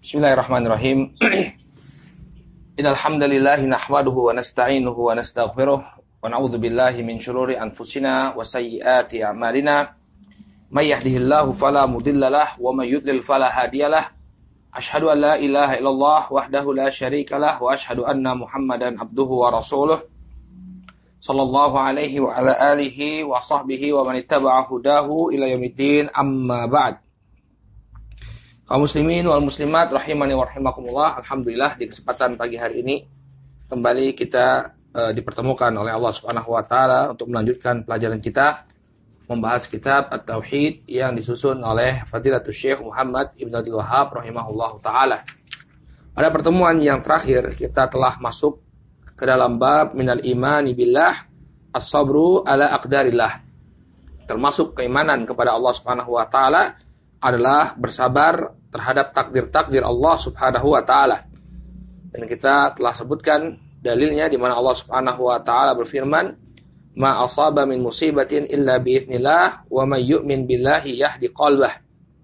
Bismillahirrahmanirrahim. Innal hamdalillah nahmaduhu wa nasta'inuhu wa nastaghfiruh wa na'udzu billahi min shururi anfusina wa sayyiati a'malina. May yahdihillahu fala mudhillalah wa may yudlil fala hadiyalah. Asyhadu an la ilaha illallah wahdahu la syarikalah wa asyhadu anna Muhammadan abduhu wa rasuluh. Sallallahu alaihi wa ala alihi wa sahbihi wa man ittaba'a hudahu ila yaumiddin, amma ba'd. Kaum muslimin wal muslimat rahimani wa rahimakumullah. Alhamdulillah di kesempatan pagi hari ini kembali kita dipertemukan oleh Allah Subhanahu wa taala untuk melanjutkan pelajaran kita membahas kitab At-Tauhid yang disusun oleh Fadilatul Syekh Muhammad Ibn Abdul Wahhab rahimahullahu taala. Pada pertemuan yang terakhir kita telah masuk ke dalam bab minal imani billah as-sabru ala aqdarillah. Termasuk keimanan kepada Allah Subhanahu wa taala adalah bersabar terhadap takdir-takdir Allah Subhanahu wa taala. Dan kita telah sebutkan dalilnya di mana Allah Subhanahu wa taala berfirman, "Ma asaba min musibatin illa bi idznillah wa may yu'min billahi yahdi qalbah."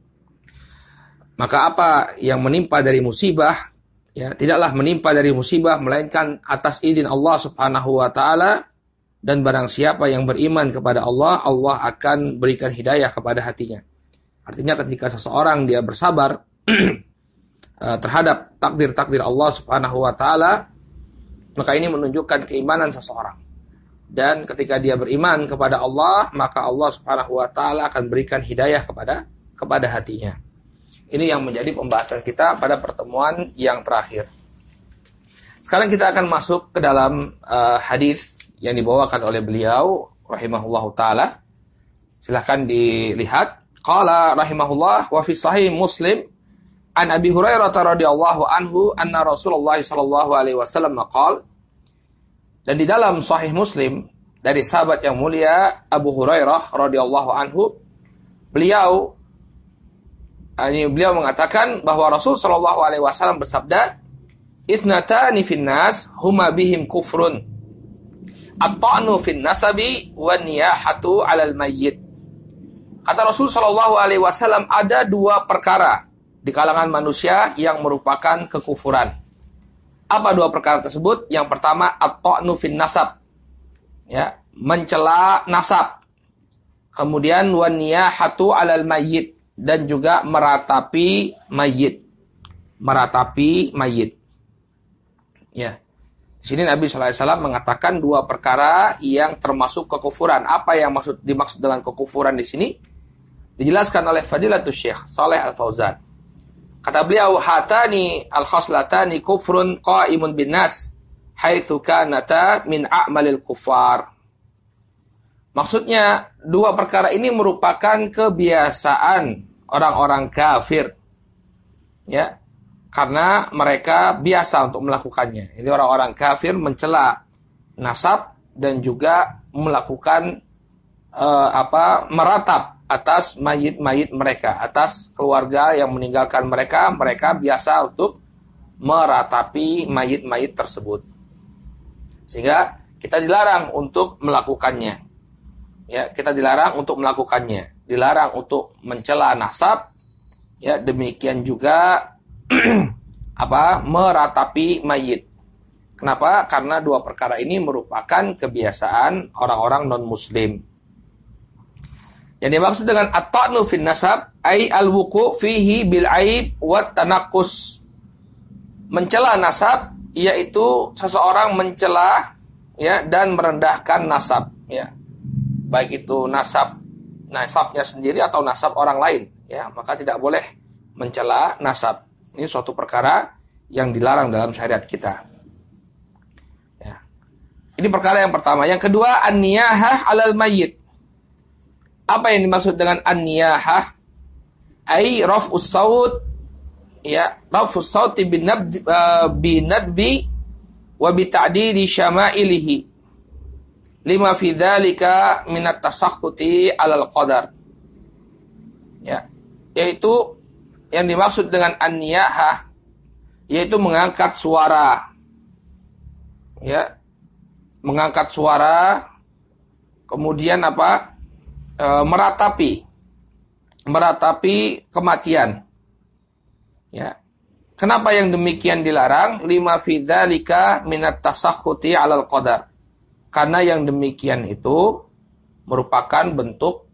Maka apa yang menimpa dari musibah, ya, tidaklah menimpa dari musibah melainkan atas izin Allah Subhanahu wa taala, dan barang siapa yang beriman kepada Allah, Allah akan berikan hidayah kepada hatinya. Artinya ketika seseorang dia bersabar terhadap takdir-takdir Allah Subhanahu wa taala, maka ini menunjukkan keimanan seseorang. Dan ketika dia beriman kepada Allah, maka Allah Subhanahu wa taala akan berikan hidayah kepada hatinya. Ini yang menjadi pembahasan kita pada pertemuan yang terakhir. Sekarang kita akan masuk ke dalam hadis yang dibawakan oleh beliau rahimahullahu taala. Silakan dilihat. Qala rahimahullah wa fi sahih Muslim an Abi Hurairah radhiyallahu anhu anna Rasulullah sallallahu alaihi wasallam qala. Dan di dalam sahih Muslim dari sahabat yang mulia Abu Hurairah radhiyallahu anhu, beliau mengatakan bahwa Rasul sallallahu alaihi wasallam bersabda, "Itsnatani finnas huma bihim kufrun. At-ta'nu fin nasabi wan niyahatu 'alal mayyit." Kata Rasul sallallahu alaihi wasallam, ada dua perkara di kalangan manusia yang merupakan kekufuran. Apa dua perkara tersebut? Yang pertama, at-ta'nu fin nasab. Ya, mencela nasab. Kemudian wan niyahatu 'alal mayyit, dan juga meratapi mayit. Meratapi mayit. Ya. Di sini Nabi sallallahu alaihi wasallam mengatakan dua perkara yang termasuk kekufuran. Apa yang dimaksud dengan kekufuran di sini? Dijelaskan oleh Fadilatul Syekh Shalih Al-Fauzan. Kata beliau, hatani al-khaslatani kufrun qa'imun bin nas haitsu kanata min a'malil kufar. Maksudnya, dua perkara ini merupakan kebiasaan orang-orang kafir. Ya. Karena mereka biasa untuk melakukannya. Ini orang-orang kafir mencela nasab dan juga melakukan meratap atas mayit-mayit mereka, atas keluarga yang meninggalkan mereka biasa untuk meratapi mayit-mayit tersebut. Sehingga kita dilarang untuk melakukannya. Ya, kita dilarang untuk melakukannya. Dilarang untuk mencela nasab. Ya, demikian juga meratapi mayit. Kenapa? Karena dua perkara ini merupakan kebiasaan orang-orang non-muslim. Yang dimaksud dengan at-ta'nu fin nasab ai al-wuqu fihi bil aib wa tanaqqus. Mencela nasab yaitu seseorang mencela, ya, dan merendahkan nasab, ya. Baik itu nasabnya sendiri atau nasab orang lain, ya, maka tidak boleh mencela nasab. Ini suatu perkara yang dilarang dalam syariat kita. Ya. Ini perkara yang pertama. Yang kedua, an-niyahah 'alal mayyit. Apa yang dimaksud dengan an-niyahah? Ai raf'us saut, ya, raf'us sauti bin nadbi wa bi ta'dili syama'ilihi lima fi dzalika min at-tasakhuti 'alal qadar. Ya, yaitu yang dimaksud dengan an-niyahah yaitu mengangkat suara. Ya. Mengangkat suara, kemudian meratapi kematian. Ya. Kenapa yang demikian dilarang? Lima fi dzalika minat tasakhuti 'alal qadar. Karena yang demikian itu merupakan bentuk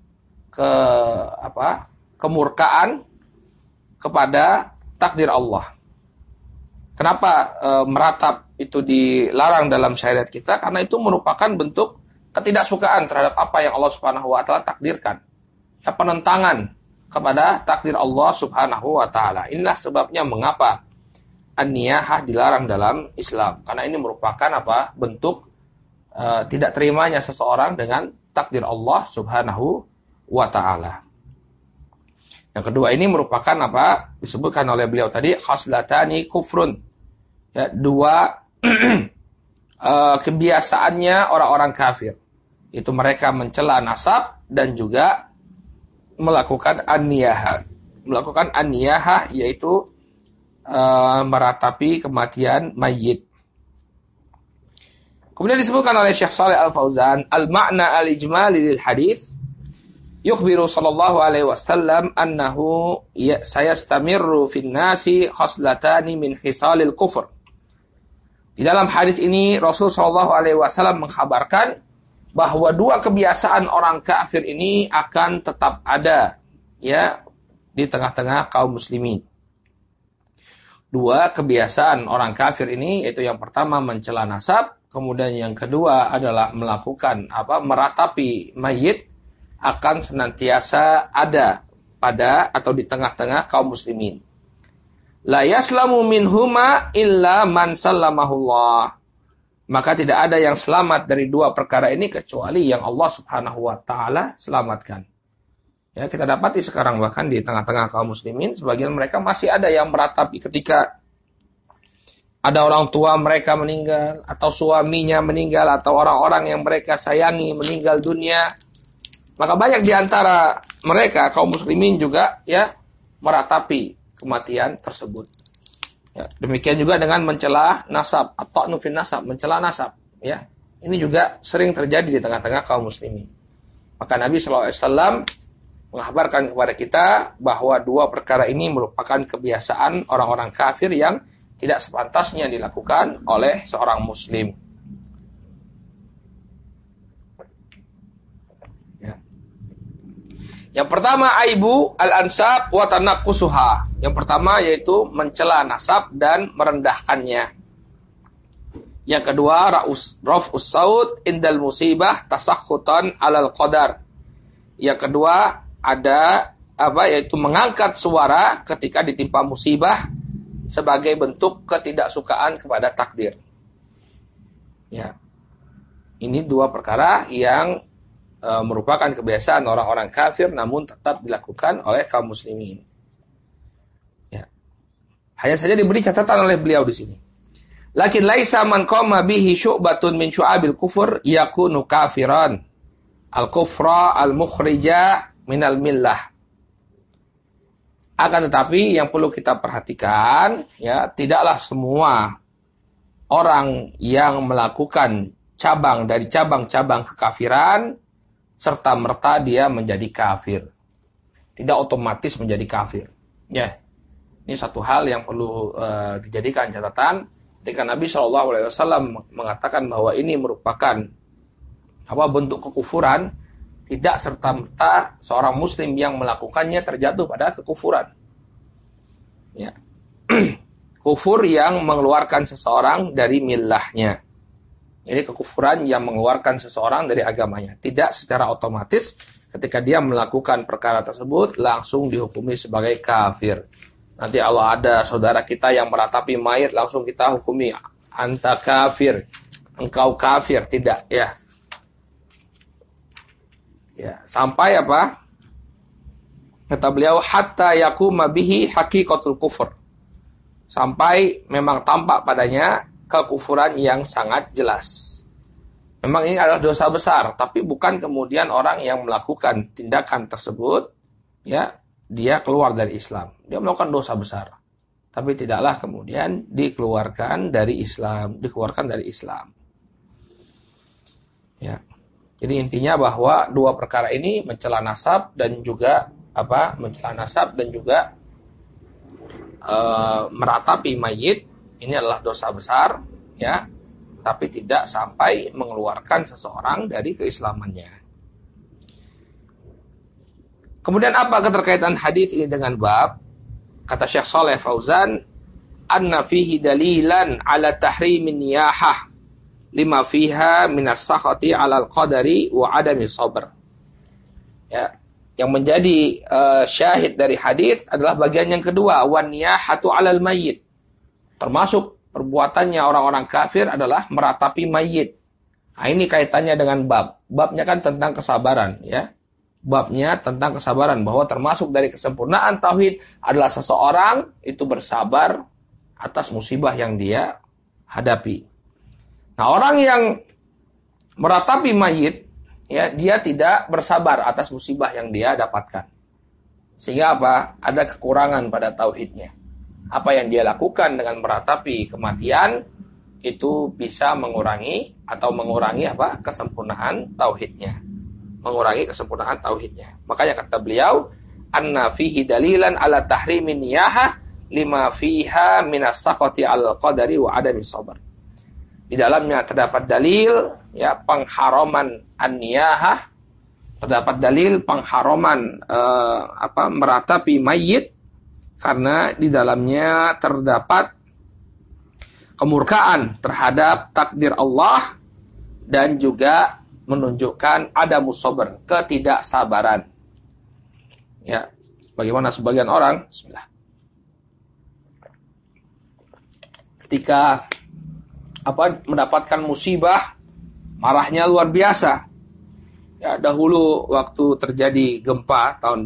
kemurkaan kepada takdir Allah. Kenapa meratap itu dilarang dalam syariat kita? Karena itu merupakan bentuk ketidaksukaan terhadap apa yang Allah Subhanahu wa taala takdirkan. Ya, penentangan kepada takdir Allah Subhanahu wa taala. Inilah sebabnya mengapa an-niyahah dilarang dalam Islam. Karena ini merupakan bentuk tidak terimanya seseorang dengan takdir Allah Subhanahu wa taala. Yang kedua ini merupakan disebutkan oleh beliau tadi khaslatani kufrun. Ya, dua kebiasaannya orang-orang kafir. Itu mereka mencela nasab dan juga melakukan an-niyahah. Melakukan an-niyahah yaitu meratapi kematian mayit. Kemudian disebutkan oleh Syekh Shalih Al-Fauzan, al-ma'na al-ijmali lil hadis yukhbiru sallallahu alaihi wasallam annahu sayastamirru fin nasi khaslatani min khisalil kufur. Di dalam hadis ini Rasul sallallahu alaihi wasallam mengkhabarkan bahwa dua kebiasaan orang kafir ini akan tetap ada ya di tengah-tengah kaum muslimin. Dua kebiasaan orang kafir ini yaitu yang pertama mencela nasab, kemudian yang kedua adalah melakukan meratapi mayit akan senantiasa ada pada atau di tengah-tengah kaum muslimin. La yaslamu minhuma illa man sallamahullah. Maka tidak ada yang selamat dari dua perkara ini kecuali yang Allah Subhanahu wa taala selamatkan. Ya, kita dapati sekarang bahkan di tengah-tengah kaum muslimin sebagian mereka masih ada yang meratapi ketika ada orang tua mereka meninggal atau suaminya meninggal atau orang-orang yang mereka sayangi meninggal dunia. Maka banyak di antara mereka kaum muslimin juga ya meratapi kematian tersebut. Ya, demikian juga dengan mencela nasab atau nufin nasab, mencela nasab. Ya, ini juga sering terjadi di tengah-tengah kaum muslimin. Maka Nabi SAW mengabarkan kepada kita bahwa dua perkara ini merupakan kebiasaan orang-orang kafir yang tidak sepantasnya dilakukan oleh seorang muslim. Ya. Yang pertama aibu al-ansab wa tanaqqusuha. Yang pertama yaitu mencela nasab dan merendahkannya. Yang kedua raf'us saut indal musibah tasakhutan 'alal qadar. Yang kedua ada yaitu mengangkat suara ketika ditimpa musibah sebagai bentuk ketidaksukaan kepada takdir. Ya. Ini dua perkara yang merupakan kebiasaan orang-orang kafir namun tetap dilakukan oleh kaum muslimin. Ya. Hanya saja diberi catatan oleh beliau di sini. Lakin laisa man qama bihi syu'batun min syu'abil kufur yakunu kafiran. Al-kufra al-mukhrija minal millah. Akan tetapi yang perlu kita perhatikan ya, tidaklah semua orang yang melakukan cabang dari cabang-cabang kekafiran serta merta dia menjadi kafir. Tidak otomatis menjadi kafir. Ya. Ini satu hal yang perlu dijadikan catatan ketika Nabi SAW mengatakan bahwa ini merupakan bentuk kekufuran, tidak serta-merta seorang muslim yang melakukannya terjatuh pada kekufuran. Ya. Kufur yang mengeluarkan seseorang dari millahnya. Ini kekufuran yang mengeluarkan seseorang dari agamanya. Tidak secara otomatis ketika dia melakukan perkara tersebut langsung dihukumi sebagai kafir. Nanti Allah ada saudara kita yang meratapi mayit langsung kita hukumi anta kafir, engkau kafir, tidak ya. Ya, sampai kata beliau hatta yaquma bihi haqiqatul kufur. Sampai memang tampak padanya kekufuran yang sangat jelas. Memang ini adalah dosa besar, tapi bukan kemudian orang yang melakukan tindakan tersebut ya, dia keluar dari Islam. Dia melakukan dosa besar. Tapi tidaklah kemudian dikeluarkan dari Islam, Ya. Jadi intinya bahwa dua perkara ini mencela nasab dan juga meratapi mayit ini adalah dosa besar, ya, tapi tidak sampai mengeluarkan seseorang dari keislamannya. Kemudian apa keterkaitan hadis ini dengan bab? Kata Syekh Shalih Fauzan, anna fihi dalilan ala tahrimin niyahah lima fiha minas sakhati 'alal qadari wa 'adami sabr. Ya, yang menjadi syahid dari hadis adalah bagian yang kedua, wan niyahatu 'alal mayyit. Termasuk perbuatannya orang-orang kafir adalah meratapi mayit. Nah, ini kaitannya dengan bab. Babnya kan tentang kesabaran, ya. Babnya tentang kesabaran, bahwa termasuk dari kesempurnaan tauhid adalah seseorang itu bersabar atas musibah yang dia hadapi. Nah, orang yang meratapi mayit, ya, dia tidak bersabar atas musibah yang dia dapatkan. Sehingga apa? Ada kekurangan pada tauhidnya. Apa yang dia lakukan dengan meratapi kematian itu bisa mengurangi apa? Kesempurnaan tauhidnya. Mengurangi kesempurnaan tauhidnya. Makanya kata beliau, anna fihi dalilan ala tahrimin niyahah lima fiha minas sakhati al qadari wa adami sabr. Di dalamnya terdapat dalil, ya, pengharaman an-niyahah, terdapat dalil pengharaman meratapi mayit, karena di dalamnya terdapat kemurkaan terhadap takdir Allah dan juga menunjukkan ada musabar, ketidaksabaran. Ya, bagaimana sebagian orang, bismillah, ketika mendapatkan musibah, marahnya luar biasa. Ya, dahulu waktu terjadi gempa tahun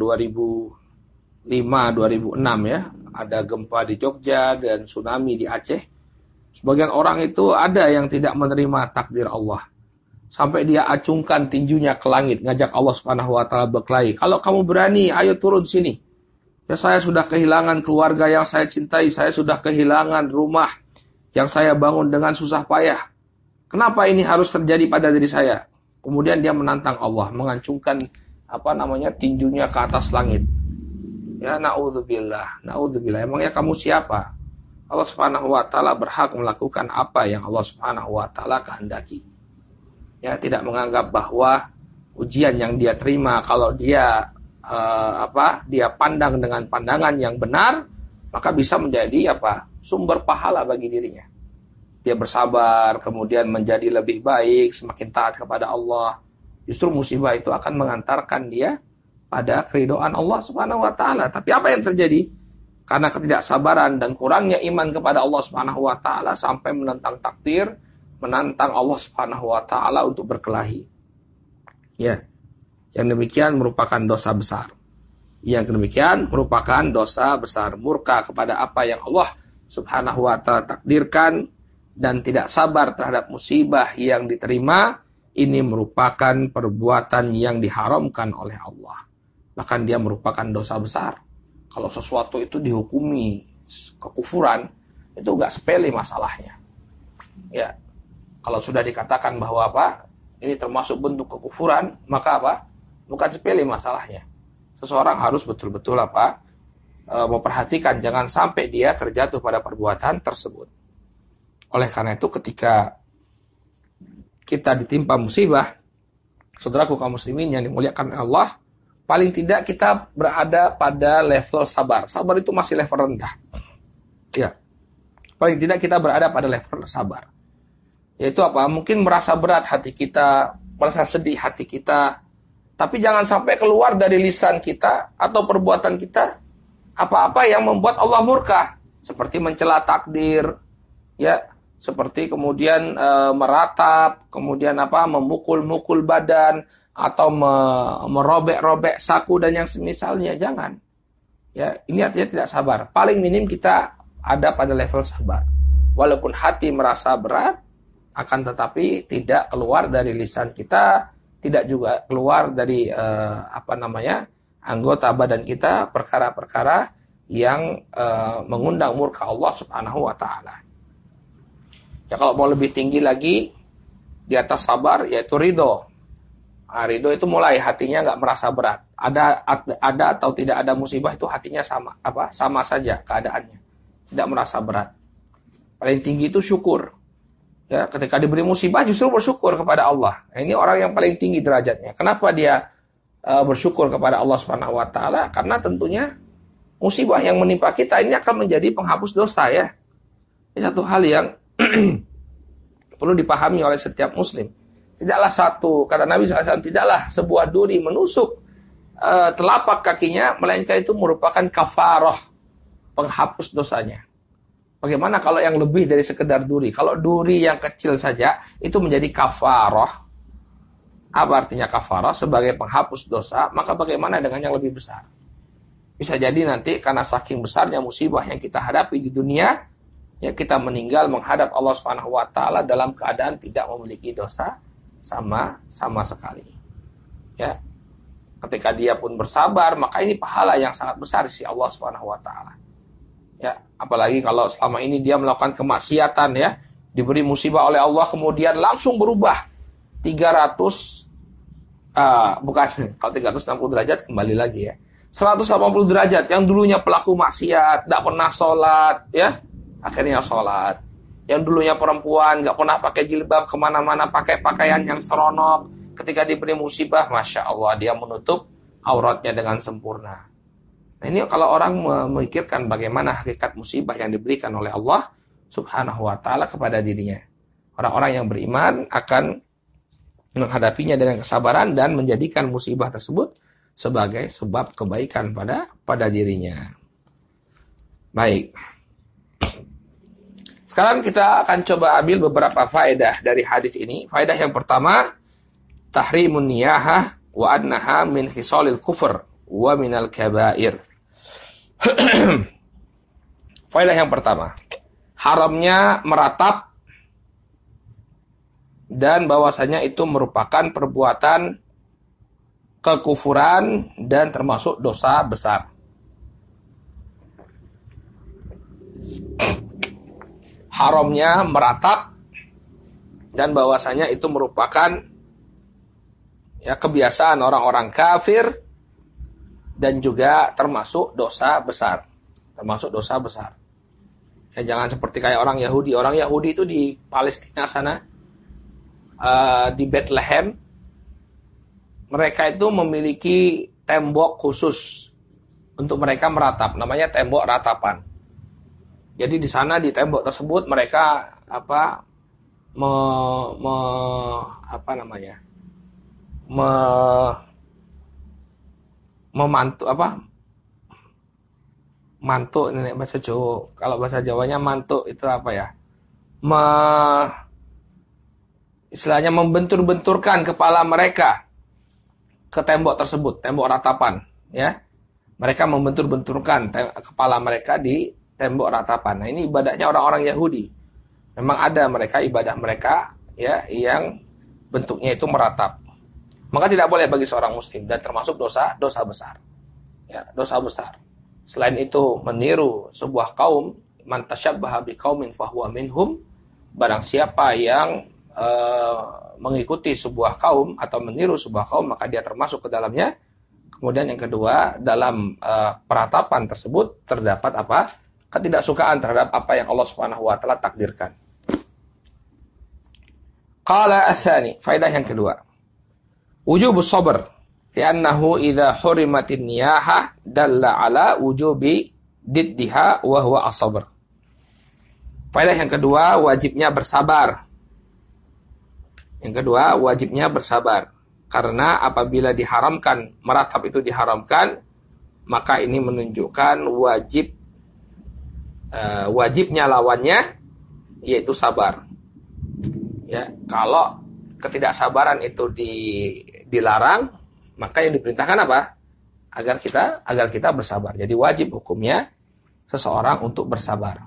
2005-2006, ya, ada gempa di Jogja dan tsunami di Aceh. Sebagian orang itu ada yang tidak menerima takdir Allah. Sampai dia acungkan tinjunya ke langit, ngajak Allah Subhanahu wa taala berkelahi. Kalau kamu berani, ayo turun sini. Ya, saya sudah kehilangan keluarga yang saya cintai, saya sudah kehilangan rumah yang saya bangun dengan susah payah. Kenapa ini harus terjadi pada diri saya? Kemudian dia menantang Allah, mengacungkan tinjunya ke atas langit. Ya, naudzubillah. Emangnya kamu siapa? Allah Subhanahu wa taala berhak melakukan apa yang Allah Subhanahu wa taala kehendaki. Ya, tidak menganggap bahwa ujian yang dia terima, kalau dia dia pandang dengan pandangan yang benar, maka bisa menjadi sumber pahala bagi dirinya. Dia bersabar, kemudian menjadi lebih baik, semakin taat kepada Allah. Justru musibah itu akan mengantarkan dia pada keridhaan Allah Subhanahu wa taala. Tapi apa yang terjadi? Karena ketidaksabaran dan kurangnya iman kepada Allah Subhanahu wa taala sampai menentang takdir, menantang Allah Subhanahu wa taala untuk berkelahi. Ya. Yang demikian merupakan dosa besar. Murka kepada apa yang Allah Subhanahu wa taala takdirkan dan tidak sabar terhadap musibah yang diterima, ini merupakan perbuatan yang diharamkan oleh Allah. Bahkan dia merupakan dosa besar. Kalau sesuatu itu dihukumi kekufuran, itu enggak sepele masalahnya. Ya. Kalau sudah dikatakan bahwa ini termasuk bentuk kekufuran, maka bukan sepele masalahnya. Seseorang harus betul-betul memperhatikan jangan sampai dia terjatuh pada perbuatan tersebut. Oleh karena itu ketika kita ditimpa musibah, saudaraku kaum muslimin yang dimuliakan Allah, paling tidak kita berada pada level sabar. Sabar itu masih level rendah. Ya. Paling tidak kita berada pada level sabar. Yaitu mungkin merasa berat hati kita, merasa sedih hati kita, tapi jangan sampai keluar dari lisan kita atau perbuatan kita apa-apa yang membuat Allah murka, seperti mencela takdir, ya, seperti kemudian meratap, kemudian memukul-mukul badan atau merobek-robek saku dan yang semisalnya. Jangan. Ya, ini artinya tidak sabar. Paling minim kita ada pada level sabar. Walaupun hati merasa berat, akan tetapi tidak keluar dari lisan kita, tidak juga keluar dari anggota badan kita perkara-perkara yang mengundang murka Allah Subhanahu wa taala. Ya, kalau mau lebih tinggi lagi di atas sabar, yaitu ridho. Ridho itu mulai hatinya nggak merasa berat. Ada atau tidak ada musibah itu hatinya sama saja keadaannya. tidak merasa berat. Paling tinggi itu syukur. Ya, ketika diberi musibah justru bersyukur kepada Allah. Nah, ini orang yang paling tinggi derajatnya. Kenapa dia bersyukur kepada Allah Subhanahu wa taala? Karena tentunya musibah yang menimpa kita ini akan menjadi penghapus dosa ya. Ini satu hal yang perlu dipahami oleh setiap muslim. Tidaklah kata Nabi SAW, tidaklah sebuah duri menusuk telapak kakinya, melainkan itu merupakan kafarah, penghapus dosanya. Bagaimana kalau yang lebih dari sekedar duri? Kalau duri yang kecil saja itu menjadi kafarah. Apa artinya kafarah? Sebagai penghapus dosa, maka bagaimana dengan yang lebih besar? Bisa jadi nanti karena saking besarnya musibah yang kita hadapi di dunia, ya kita meninggal menghadap Allah Subhanahu wa taala dalam keadaan tidak memiliki dosa sama sekali. Ya. Ketika dia pun bersabar, maka ini pahala yang sangat besar di Allah Subhanahu wa taala. Ya, apalagi kalau selama ini dia melakukan kemaksiatan ya, diberi musibah oleh Allah kemudian langsung berubah 360 derajat kembali lagi ya. 180 derajat, yang dulunya pelaku maksiat, tidak pernah sholat ya, akhirnya sholat. Yang dulunya perempuan, nggak pernah pakai jilbab, kemana-mana pakai pakaian yang seronok, ketika diberi musibah, Masya Allah, dia menutup auratnya dengan sempurna. Nah, ini kalau orang memikirkan bagaimana hakikat musibah yang diberikan oleh Allah Subhanahu wa taala kepada dirinya. Orang-orang yang beriman akan menghadapinya dengan kesabaran dan menjadikan musibah tersebut sebagai sebab kebaikan pada dirinya. Baik. Sekarang kita akan coba ambil beberapa faedah dari hadis ini. Faedah yang pertama, tahrimun niyahah wa annaha min khisalil kufr wa minal kabair. Faedah yang pertama, haramnya meratap dan bahwasanya itu merupakan perbuatan kekufuran dan termasuk dosa besar. Haramnya meratap dan bahwasanya itu merupakan ya kebiasaan orang-orang kafir dan juga termasuk dosa besar. Termasuk dosa besar. Ya, jangan seperti kayak orang Yahudi. Orang Yahudi itu di Palestina sana, di Bethlehem, mereka itu memiliki tembok khusus untuk mereka meratap. Namanya tembok ratapan. Jadi di sana di tembok tersebut mereka mantuk ini bahasa Jawa. Kalau bahasa Jawanya mantuk itu apa ya? Istilahnya membentur-benturkan kepala mereka ke tembok tersebut, tembok ratapan, ya. Mereka membentur-benturkan kepala mereka di tembok ratapan. Nah, ini ibadahnya orang-orang Yahudi. Memang ada mereka ibadah mereka ya yang bentuknya itu meratap. Maka tidak boleh bagi seorang muslim dan termasuk dosa besar. Ya, dosa besar. Selain itu meniru sebuah kaum, man tasyabbaha biqaumin fahuwa minhum, barang siapa yang mengikuti sebuah kaum atau meniru sebuah kaum maka dia termasuk ke dalamnya. Kemudian yang kedua, dalam peratapan tersebut terdapat ketidaksukaan terhadap apa yang Allah Subhanahu wa taala takdirkan. Qala ats-tsani, faedah yang kedua. Wujubus sabr, li'annahu idza hurimatin niyahah dalla ala wujubi diddiha wa huwa as-sabr. Faedah yang kedua, wajibnya bersabar. Yang kedua, wajibnya bersabar. Karena apabila diharamkan, meratap itu diharamkan, maka ini menunjukkan wajibnya lawannya, yaitu sabar. Ya, kalau ketidaksabaran itu dilarang, maka yang diperintahkan apa? Agar kita bersabar. Jadi wajib hukumnya seseorang untuk bersabar.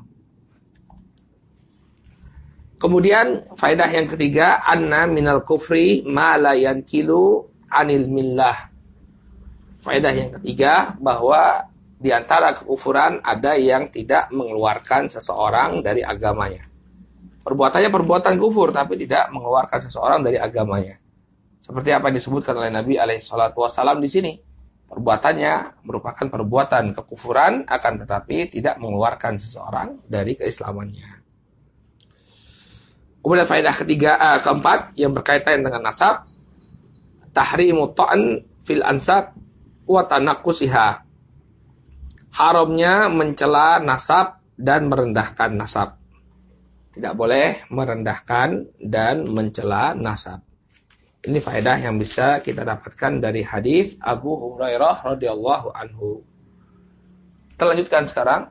Kemudian faedah yang ketiga, anna minal kufri ma la yankilu anil millah. Faedah yang ketiga, bahwa di antara kekufuran ada yang tidak mengeluarkan seseorang dari agamanya. Perbuatannya perbuatan kufur tapi tidak mengeluarkan seseorang dari agamanya. Seperti apa disebutkan oleh Nabi alaihissalatu wassalam di sini. perbuatannya merupakan perbuatan kekufuran, akan tetapi tidak mengeluarkan seseorang dari keislamannya. Kemudian faedah keempat yang berkaitan dengan nasab, tahrimu ta'n fil ansab wa tanaqqusiha. Haramnya mencela nasab dan merendahkan nasab. Tidak boleh merendahkan dan mencela nasab. Ini faedah yang bisa kita dapatkan dari hadis Abu Hurairah radhiyallahu anhu. Kita lanjutkan sekarang.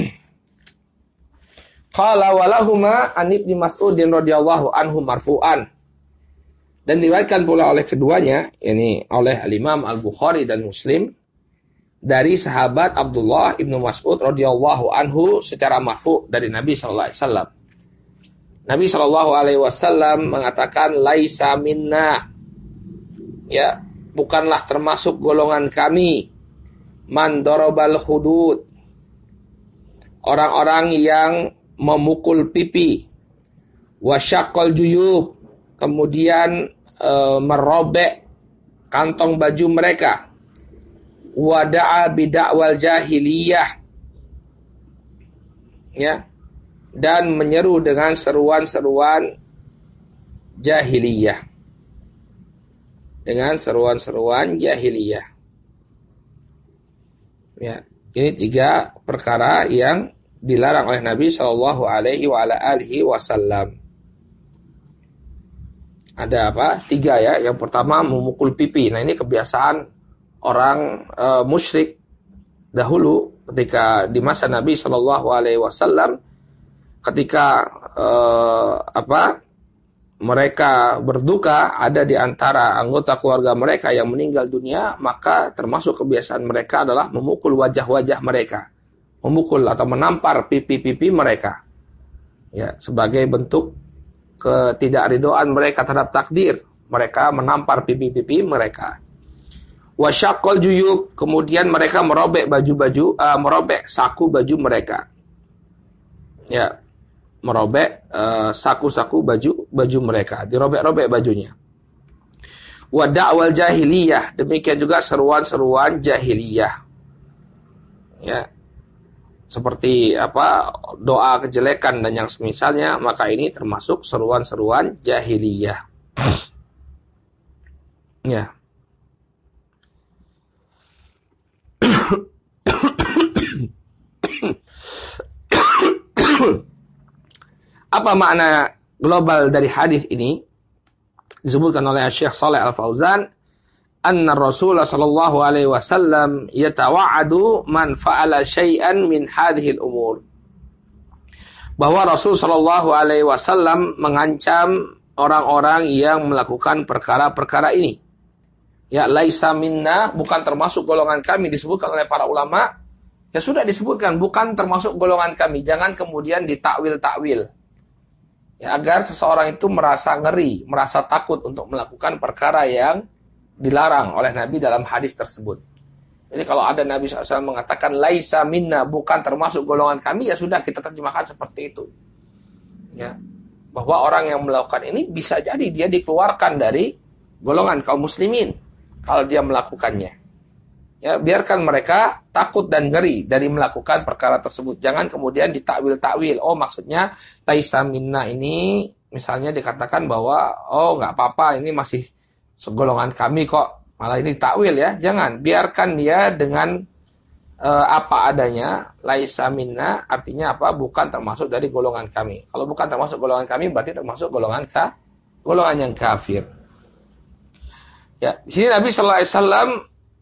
Qala walahuma an Ibnu Mas'udin radhiyallahu anhu marfu'an. Dan diriwayatkan pula oleh keduanya, yakni oleh Al-Imam Al-Bukhari dan Muslim, dari sahabat Abdullah Ibnu Mas'ud radhiyallahu anhu secara marfu' dari Nabi sallallahu alaihi wasallam. Nabi sallallahu alaihi wasallam mengatakan laisa minna, ya, bukanlah termasuk golongan kami, man darabal hudud, orang-orang yang memukul pipi, wasyaqqal juyub, kemudian merobek kantong baju mereka, wada'a bid'awal jahiliyah, ya, dan menyeru dengan seruan-seruan jahiliyah. Dengan seruan-seruan jahiliyah. Ya, ini 3 perkara yang dilarang oleh Nabi Shallallahu Alaihi Wasallam. Ada apa? 3 ya. Yang pertama memukul pipi. Nah, ini kebiasaan orang musyrik dahulu ketika di masa Nabi Shallallahu Alaihi Wasallam. Ketika mereka berduka, ada di antara anggota keluarga mereka yang meninggal dunia, maka termasuk kebiasaan mereka adalah memukul wajah-wajah mereka, memukul atau menampar pipi-pipi mereka, ya, sebagai bentuk ketidakridhaan mereka terhadap takdir. Mereka menampar pipi-pipi mereka. Wasyaqqal juyub, kemudian mereka merobek baju-baju, merobek saku baju mereka, ya, merobek saku-saku baju mereka, dirobek-robek bajunya. Wa da'wal jahiliyah, demikian juga seruan-seruan jahiliyah, ya, seperti doa kejelekan dan yang semisalnya, maka ini termasuk seruan-seruan jahiliyah. Ya. Apa makna global dari hadis ini? Disebutkan oleh Syekh Shalih Al-Fauzan, anna Rasulullah sallallahu alaihi wasallam yatawa'adu man fa'ala syai'an min hadhil umur. Bahwa Rasul sallallahu alaihi wasallam mengancam orang-orang yang melakukan perkara-perkara ini. Ya, laisa minna, bukan termasuk golongan kami, disebutkan oleh para ulama. Ya sudah disebutkan, bukan termasuk golongan kami. Jangan kemudian ditakwil-takwil. Ya, agar seseorang itu merasa ngeri, merasa takut untuk melakukan perkara yang dilarang oleh Nabi dalam hadis tersebut. Jadi kalau ada Nabi SAW mengatakan laisa minna, bukan termasuk golongan kami, ya sudah kita terjemahkan seperti itu. Ya, bahwa orang yang melakukan ini bisa jadi dia dikeluarkan dari golongan kaum muslimin kalau dia melakukannya. Ya, biarkan mereka takut dan ngeri dari melakukan perkara tersebut. Jangan kemudian ditakwil-takwil. Oh, maksudnya laisa minna ini misalnya dikatakan bahwa oh nggak apa-apa, ini masih segolongan kami kok. Malah ini takwil ya. Jangan, biarkan dia dengan apa adanya. Laisa minna artinya apa? Bukan termasuk dari golongan kami. Kalau bukan termasuk golongan kami berarti termasuk golongan yang kafir. Ya, di sini Nabi sallallahu alaihi wasallam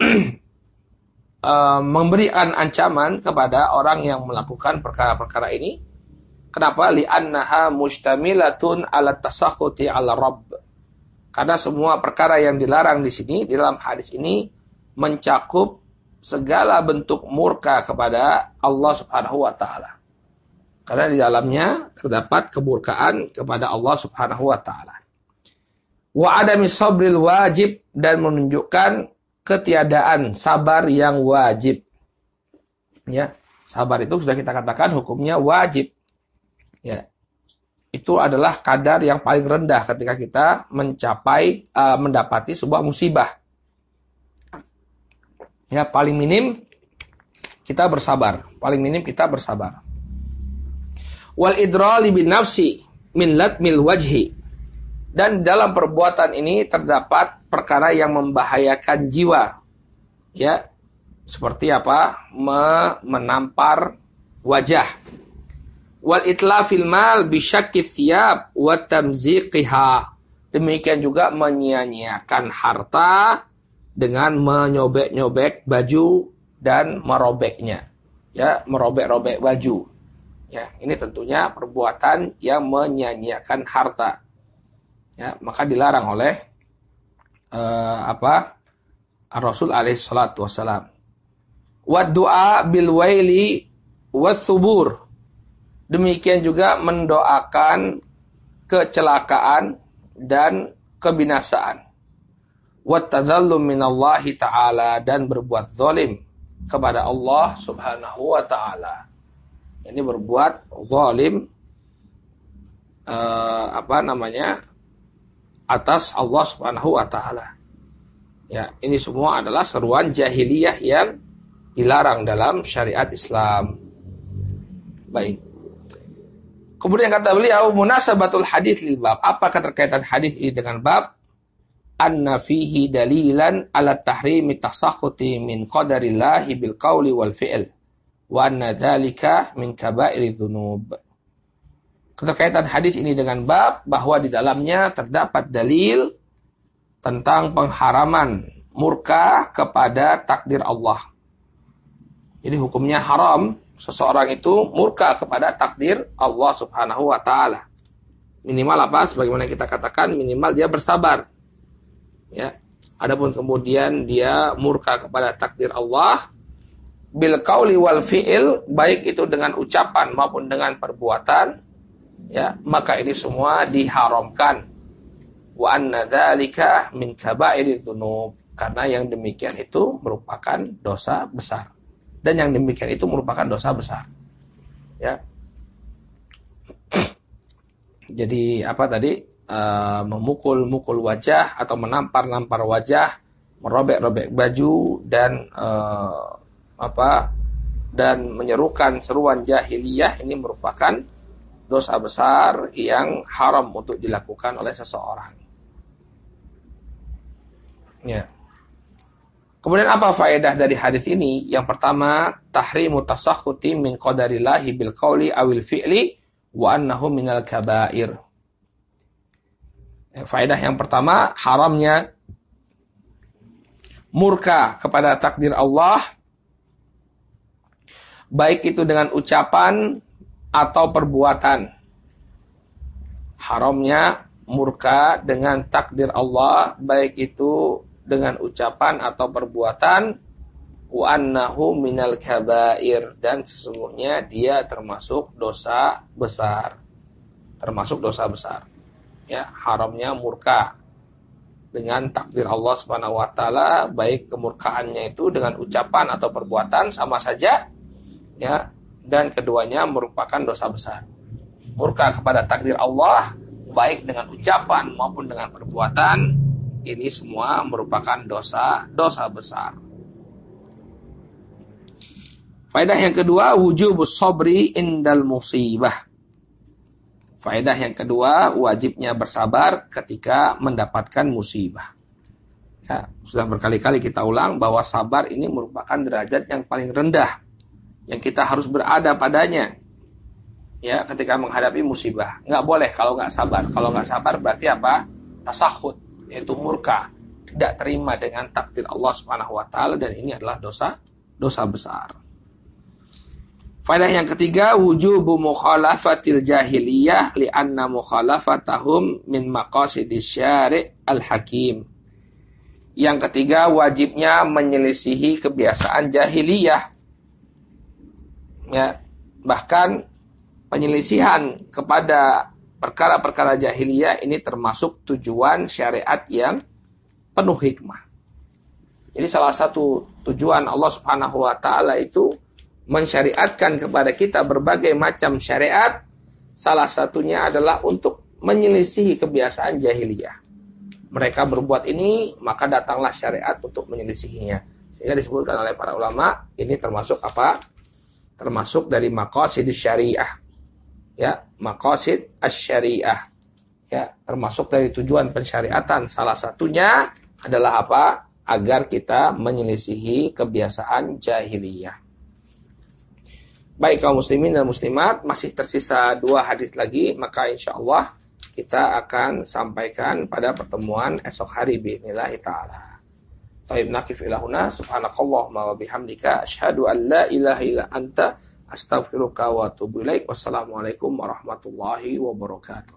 memberikan ancaman kepada orang yang melakukan perkara-perkara ini. Kenapa? Li'annaha mustamilatun ala tasakhuti ala rabb. Karena semua perkara yang dilarang di sini, di dalam hadis ini, mencakup segala bentuk murka kepada Allah Subhanahu wa taala. Karena di dalamnya terdapat kemurkaan kepada Allah Subhanahu wa taala. Wa adami sabril wajib, dan menunjukkan ketiadaan sabar yang wajib. Ya, sabar itu sudah kita katakan hukumnya wajib. Ya. Itu adalah kadar yang paling rendah ketika kita mendapati sebuah musibah. Ya, paling minim kita bersabar. Paling minim kita bersabar. Wal idrali bin nafsi min latmil wajhi. Dan dalam perbuatan ini terdapat perkara yang membahayakan jiwa. Ya, seperti apa? Menampar wajah. Wal itlafil mal bi syakki thiyab wa tamziqiha. Demikian juga menyia-nyiakan harta dengan menyobek-nyobek baju dan merobeknya. Ya, merobek-robek baju. Ya, ini tentunya perbuatan yang menyia-nyiakan harta. Ya, maka dilarang oleh Rasul alaihi salatu wassalam. Wa du'a bil waili was-subur. Demikian juga mendoakan kecelakaan dan kebinasaan. Wa tadzallum minallahi ta'ala, dan berbuat zalim kepada Allah Subhanahu wa taala. Ini berbuat zalim atas Allah Subhanahu wa taala. Ya, ini semua adalah seruan jahiliyah yang dilarang dalam syariat Islam. Baik. Kemudian kata beliau, munasabatul hadits lil bab. Apa keterkaitan hadis ini dengan bab? Anna fihi dalilan ala tahrimi tasakhuti min qadarillahi bil qawli wal fi'l wa anna dzalika min kaba'iriz dzunub. Keterkaitan hadis ini dengan bab bahwa di dalamnya terdapat dalil tentang pengharaman murka kepada takdir Allah. Jadi hukumnya haram seseorang itu murka kepada takdir Allah Subhanahu wa taala. Minimal apa? Sebagaimana kita katakan, minimal dia bersabar. Ya. Adapun kemudian dia murka kepada takdir Allah bil qauli wal fi'il, baik itu dengan ucapan maupun dengan perbuatan, ya, maka ini semua diharamkan. Wa anna dzalika min kaba'iriz dzunub, karena yang demikian itu merupakan dosa besar. Dan yang demikian itu merupakan dosa besar. Ya. Jadi apa tadi? Memukul-mukul wajah atau menampar-nampar wajah, merobek-robek baju dan dan menyerukan seruan jahiliyah, ini merupakan dosa besar yang haram untuk dilakukan oleh seseorang. Ya. Kemudian apa faedah dari hadis ini? Yang pertama, tahrimu tasakhuti min qadarillahi bil qauli awil fi'li wa annahu minal kaba'ir. Faedah yang pertama, haramnya murka kepada takdir Allah, baik itu dengan ucapan atau perbuatan. Haramnya murka dengan takdir Allah, baik itu dengan ucapan atau perbuatan. Wa annahu minal kabair, dan sesungguhnya dia termasuk dosa besar. Termasuk dosa besar. Ya, haramnya murka dengan takdir Allah Subhanahu wa taala, baik kemurkaannya itu dengan ucapan atau perbuatan sama saja, ya, dan keduanya merupakan dosa besar. Murka kepada takdir Allah baik dengan ucapan maupun dengan perbuatan, ini semua merupakan dosa besar. Faedah yang kedua, wujubus sabri indal musibah. Faedah yang kedua, wajibnya bersabar ketika mendapatkan musibah. Ya, sudah berkali-kali kita ulang bahwa sabar ini merupakan derajat yang paling rendah yang kita harus berada padanya. Ya, ketika menghadapi musibah, nggak boleh kalau nggak sabar. Kalau nggak sabar berarti apa? Tasakhut, yaitu murka, tidak terima dengan takdir Allah Subhanahu wa taala, dan ini adalah dosa besar. Faedah yang ketiga, wujubu mukhalafatil jahiliyah li'anna mukhalafatahum min maqasidis syari' al-hakim. Yang ketiga, wajibnya menyelisihi kebiasaan jahiliyah. Ya, bahkan penyelisihan kepada perkara-perkara jahiliyah ini termasuk tujuan syariat yang penuh hikmah. Jadi salah satu tujuan Allah Subhanahu wa taala itu mensyariatkan kepada kita berbagai macam syariat, salah satunya adalah untuk menyelisihi kebiasaan jahiliyah. Mereka berbuat ini, maka datanglah syariat untuk menyelisihinya. Sehingga disebutkan oleh para ulama, ini termasuk apa? Termasuk dari maqasid syariah. Ya, maqasid asy-syariah. Ya, termasuk dari tujuan pensyariatan. Salah satunya adalah apa? Agar kita menyelisihi kebiasaan jahiliyah. Baik kaum muslimin dan muslimat, masih tersisa 2 hadis lagi, maka insyaallah kita akan sampaikan pada pertemuan esok hari biidznillah taala. Taib nakif ilahuna subhanakallahumma wa bihamdika asyhadu an la ilaha illa anta astaghfiruka wa atubu ilaik. Wassalamualaikum warahmatullahi wabarakatuh.